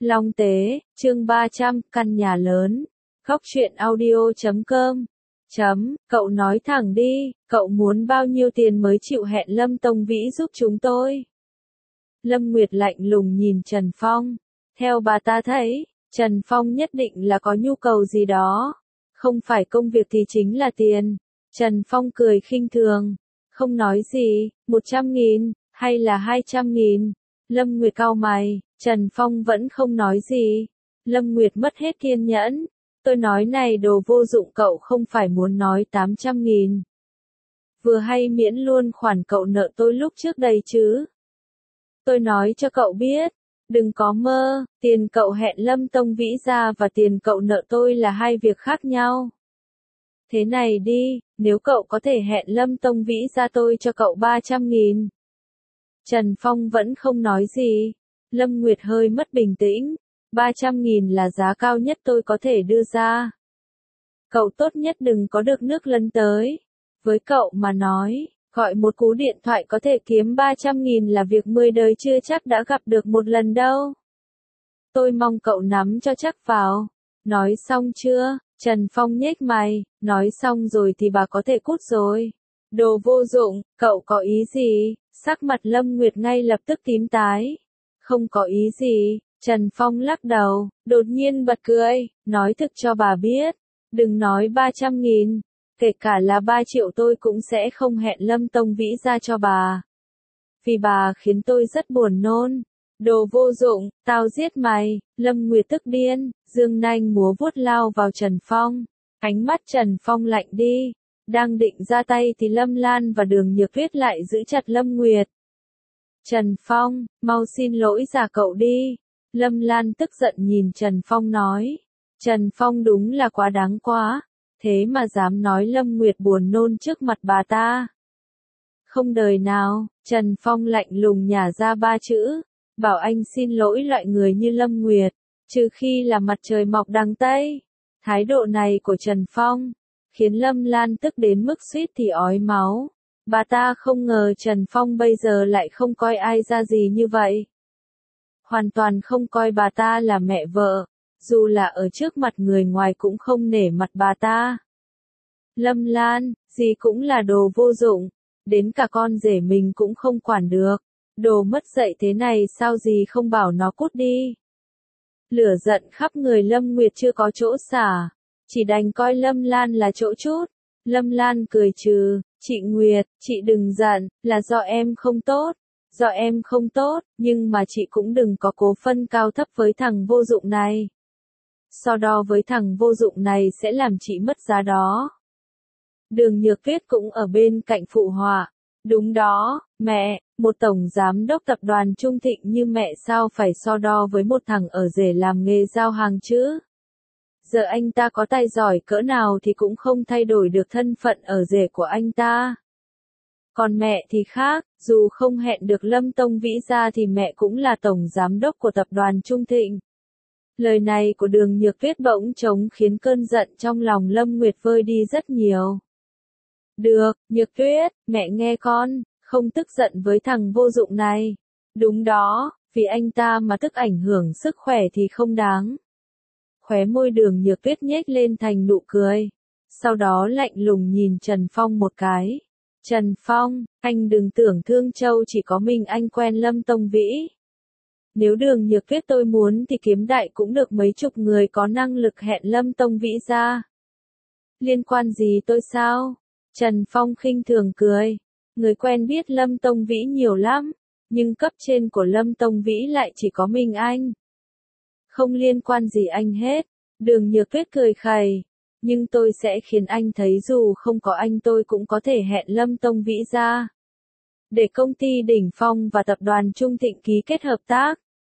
Long Tế, chương 300, căn nhà lớn. Góc truyện audio.com. Cậu nói thẳng đi, cậu muốn bao nhiêu tiền mới chịu hẹn Lâm Tông Vĩ giúp chúng tôi? Lâm Nguyệt lạnh lùng nhìn Trần Phong. Theo bà ta thấy, Trần Phong nhất định là có nhu cầu gì đó. Không phải công việc thì chính là tiền. Trần Phong cười khinh thường. Không nói gì, 100.000, hay là 200.000? Lâm Nguyệt cau mày, Trần Phong vẫn không nói gì. Lâm Nguyệt mất hết kiên nhẫn. Tôi nói này đồ vô dụng, cậu không phải muốn nói 800.000. Vừa hay miễn luôn khoản cậu nợ tôi lúc trước đây chứ. Tôi nói cho cậu biết, đừng có mơ, tiền cậu hẹn Lâm Tông Vĩ ra và tiền cậu nợ tôi là hai việc khác nhau. Thế này đi, nếu cậu có thể hẹn Lâm Tông Vĩ ra tôi cho cậu 300.000. Trần Phong vẫn không nói gì. Lâm Nguyệt hơi mất bình tĩnh. 300.000 là giá cao nhất tôi có thể đưa ra. Cậu tốt nhất đừng có được nước lấn tới. Với cậu mà nói, gọi một cú điện thoại có thể kiếm 300.000 là việc 10 đời chưa chắc đã gặp được một lần đâu. Tôi mong cậu nắm cho chắc vào. Nói xong chưa? Trần Phong nhếch mày, nói xong rồi thì bà có thể cút rồi. Đồ vô dụng, cậu có ý gì? Sắc mặt Lâm Nguyệt ngay lập tức tím tái. Không có ý gì. Trần Phong lắc đầu, đột nhiên bật cười, nói thực cho bà biết. Đừng nói 300.000, kể cả là 3 triệu tôi cũng sẽ không hẹn Lâm Tông Vĩ ra cho bà. Vì bà khiến tôi rất buồn nôn. Đồ vô dụng, tao giết mày. Lâm Nguyệt tức điên, dương nanh múa vuốt lao vào Trần Phong. Ánh mắt Trần Phong lạnh đi. Đang định ra tay thì Lâm Lan và Đường Nhược Tuyết lại giữ chặt Lâm Nguyệt. Trần Phong, mau xin lỗi già cậu đi. Lâm Lan tức giận nhìn Trần Phong nói. Trần Phong đúng là quá đáng quá. Thế mà dám nói Lâm Nguyệt buồn nôn trước mặt bà ta. Không đời nào, Trần Phong lạnh lùng nhả ra 3 chữ. Bảo anh xin lỗi loại người như Lâm Nguyệt. Trừ khi là mặt trời mọc đằng Tây. Thái độ này của Trần Phong khiến Lâm Lan tức đến mức suýt thì ói máu. Bà ta không ngờ Trần Phong bây giờ lại không coi ai ra gì như vậy. Hoàn toàn không coi bà ta là mẹ vợ, dù là ở trước mặt người ngoài cũng không nể mặt bà ta. Lâm Lan, gì cũng là đồ vô dụng, đến cả con rể mình cũng không quản được. Đồ mất dạy thế này sao gì không bảo nó cút đi. Lửa giận khắp người Lâm Nguyệt chưa có chỗ xả, chỉ đành coi Lâm Lan là chỗ chút. Lâm Lan cười trừ, chị Nguyệt, chị đừng giận, là do em không tốt. Do em không tốt, nhưng mà chị cũng đừng có cố phân cao thấp với thằng vô dụng này. So đo với thằng vô dụng này sẽ làm chị mất giá đó. Đường Nhược Tuyết cũng ở bên cạnh phụ họa. Đúng đó, mẹ, một tổng giám đốc tập đoàn Trung Thịnh như mẹ sao phải so đo với một thằng ở rể làm nghề giao hàng chứ? Giờ anh ta có tài giỏi cỡ nào thì cũng không thay đổi được thân phận ở rể của anh ta. Còn mẹ thì khác, dù không hẹn được Lâm Tông Vĩ ra thì mẹ cũng là tổng giám đốc của tập đoàn Trung Thịnh. Lời này của Đường Nhược Tuyết bỗng trống khiến cơn giận trong lòng Lâm Nguyệt vơi đi rất nhiều. Được, Nhược Tuyết, mẹ nghe con, không tức giận với thằng vô dụng này. Đúng đó, vì anh ta mà tức ảnh hưởng sức khỏe thì không đáng. Khóe môi Đường Nhược Tuyết nhếch lên thành nụ cười. Sau đó lạnh lùng nhìn Trần Phong một cái. Trần Phong, anh đừng tưởng Thương Châu chỉ có mình anh quen Lâm Tông Vĩ. Nếu Đường Nhược Tuyết tôi muốn thì kiếm đại cũng được mấy chục người có năng lực hẹn Lâm Tông Vĩ ra. Liên quan gì tôi sao? Trần Phong khinh thường cười. Người quen biết Lâm Tông Vĩ nhiều lắm, nhưng cấp trên của Lâm Tông Vĩ lại chỉ có mình anh. Không liên quan gì anh hết. Đường Nhược Tuyết cười khẩy. Nhưng tôi sẽ khiến anh thấy dù không có anh tôi cũng có thể hẹn Lâm Tông Vĩ ra. Để công ty Đỉnh Phong và tập đoàn Trung Thịnh ký kết hợp tác.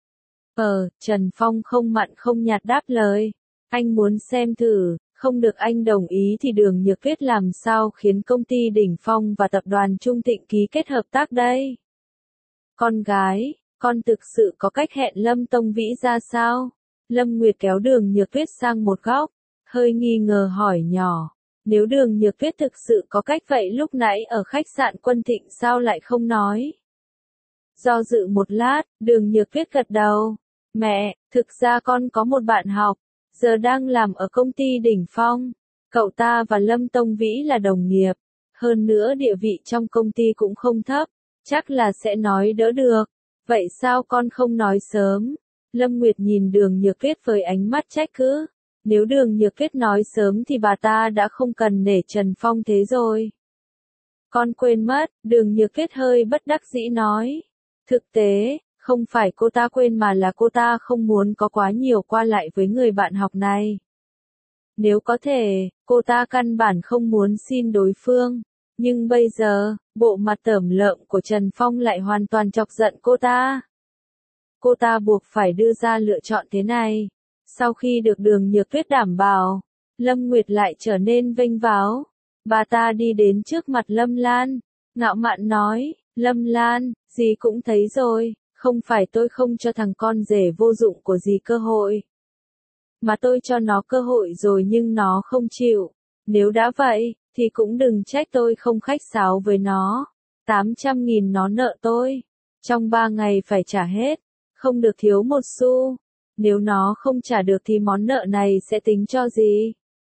Trần Phong không mặn không nhạt đáp lời. Anh muốn xem thử, không được anh đồng ý thì Đường Nhược Tuyết làm sao khiến công ty Đỉnh Phong và tập đoàn Trung Thịnh ký kết hợp tác đây? Con gái, con thực sự có cách hẹn Lâm Tông Vĩ ra sao? Lâm Nguyệt kéo Đường Nhược Tuyết sang một góc, hơi nghi ngờ hỏi nhỏ. Nếu Đường Nhược Tuyết thực sự có cách vậy lúc nãy ở khách sạn Quân Thịnh sao lại không nói? Do dự một lát, Đường Nhược Tuyết gật đầu. Mẹ, thực ra con có một bạn học, giờ đang làm ở công ty đỉnh phong. Cậu ta và Lâm Tông Vĩ là đồng nghiệp. Hơn nữa địa vị trong công ty cũng không thấp. Chắc là sẽ nói đỡ được. Vậy sao con không nói sớm? Lâm Nguyệt nhìn Đường Nhược Tuyết với ánh mắt trách cứ. Nếu Đường Nhược Tuyết nói sớm thì bà ta đã không cần nể Trần Phong thế rồi. Con quên mất, Đường Nhược Tuyết hơi bất đắc dĩ nói. Thực tế, không phải cô ta quên mà là cô ta không muốn có quá nhiều qua lại với người bạn học này. Nếu có thể, cô ta căn bản không muốn xin đối phương. Nhưng bây giờ, bộ mặt tởm lợm của Trần Phong lại hoàn toàn chọc giận cô ta. Cô ta buộc phải đưa ra lựa chọn thế này. Sau khi được Đường Nhược Tuyết đảm bảo, Lâm Nguyệt lại trở nên vênh váo. Bà ta đi đến trước mặt Lâm Lan, ngạo mạn nói, Lâm Lan, dì cũng thấy rồi, không phải tôi không cho thằng con rể vô dụng của dì cơ hội. Mà tôi cho nó cơ hội rồi nhưng nó không chịu. Nếu đã vậy, thì cũng đừng trách tôi không khách sáo với nó. 800.000 nó nợ tôi. Trong 3 ngày phải trả hết. Không được thiếu một xu. Nếu nó không trả được thì món nợ này sẽ tính cho gì?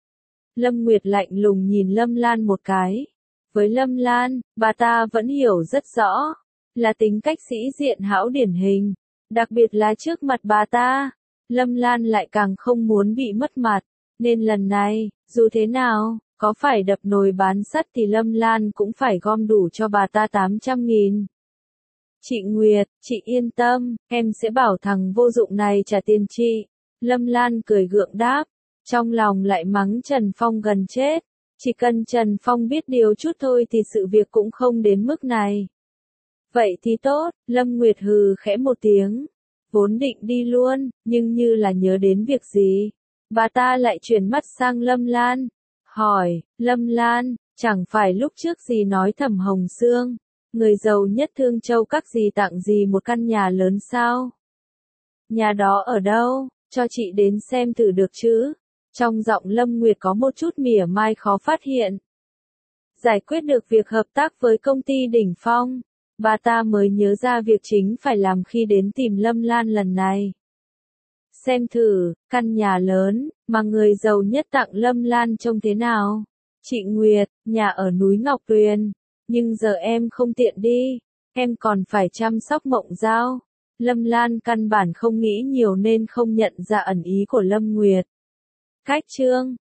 Lâm Nguyệt lạnh lùng nhìn Lâm Lan một cái. Với Lâm Lan, bà ta vẫn hiểu rất rõ. Là tính cách sĩ diện hão điển hình. Đặc biệt là trước mặt bà ta. Lâm Lan lại càng không muốn bị mất mặt. Nên lần này, dù thế nào, có phải đập nồi bán sắt thì Lâm Lan cũng phải gom đủ cho bà ta 800.000. Chị Nguyệt, chị yên tâm, em sẽ bảo thằng vô dụng này trả tiền chị. Lâm Lan cười gượng đáp. Trong lòng lại mắng Trần Phong gần chết. Chỉ cần Trần Phong biết điều chút thôi thì sự việc cũng không đến mức này. Vậy thì tốt, Lâm Nguyệt hừ khẽ một tiếng. Vốn định đi luôn, nhưng như là nhớ đến việc gì. Bà ta lại chuyển mắt sang Lâm Lan. Hỏi, Lâm Lan, chẳng phải lúc trước dì nói Thẩm Hồng Sương, người giàu nhất Thương Châu các dì tặng dì một căn nhà lớn sao? Nhà đó ở đâu? Cho chị đến xem thử được chứ? Trong giọng Lâm Nguyệt có một chút mỉa mai khó phát hiện. Giải quyết được việc hợp tác với công ty đỉnh phong, bà ta mới nhớ ra việc chính phải làm khi đến tìm Lâm Lan lần này. Xem thử, căn nhà lớn, mà người giàu nhất tặng Lâm Lan trông thế nào? Chị Nguyệt, nhà ở núi Ngọc Tuyền, nhưng giờ em không tiện đi, em còn phải chăm sóc Mộng Giao. Lâm Lan căn bản không nghĩ nhiều nên không nhận ra ẩn ý của Lâm Nguyệt. Cách chương